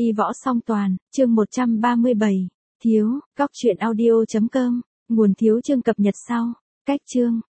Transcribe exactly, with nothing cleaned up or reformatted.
Y võ song toàn, chương một trăm ba mươi bảy. Thiếu, góc truyện audio chấm com, nguồn thiếu chương cập nhật sau. Cách chương,